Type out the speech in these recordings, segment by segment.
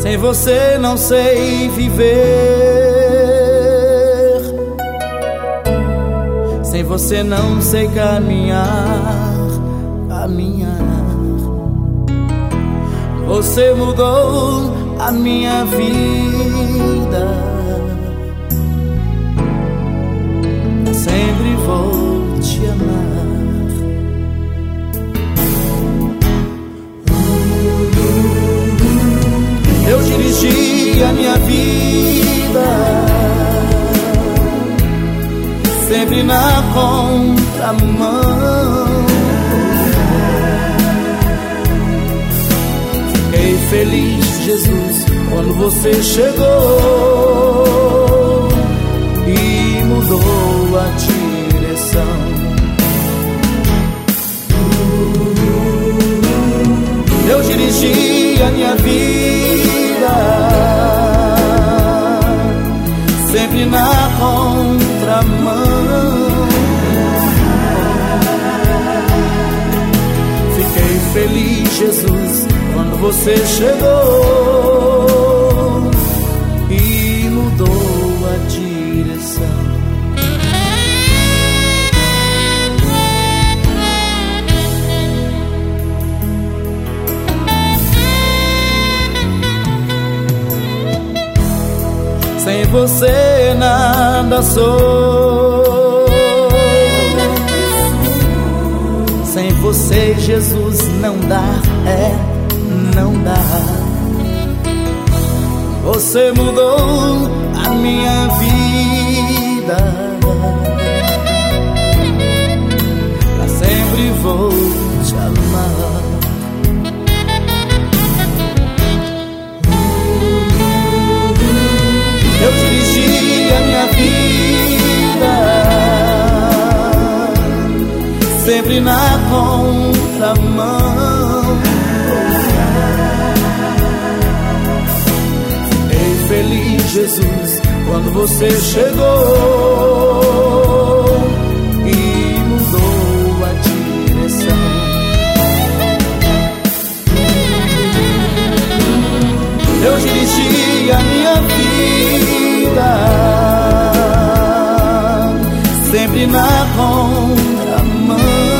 Sem você não sei viver, sem você não sei caminhar, caminhar. Você mudou a minha vida, sempre vou te amar. Eu dirigi a minha vida, sempre na contramão. Fiquei feliz, Jesus, quando você chegou e mudou a direção. Eu dirigi a minha vida, sempre na contramão. Fiquei feliz, Jesus, quando você chegou e mudou a direção. Sem você nada sou, sem você, Jesus, não dá, não dá. Você mudou a minha vida, pra sempre vou te amar. Eu dirigi a minha vida, sempre na contramão. Fiquei feliz, Jesus, quando você chegou e mudou a direção. Eu dirigi a minha vida, sempre na contramão.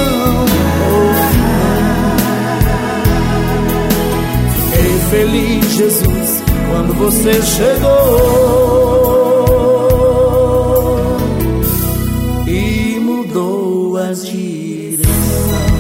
Fiquei feliz, Jesus, quando você chegou e mudou a direção.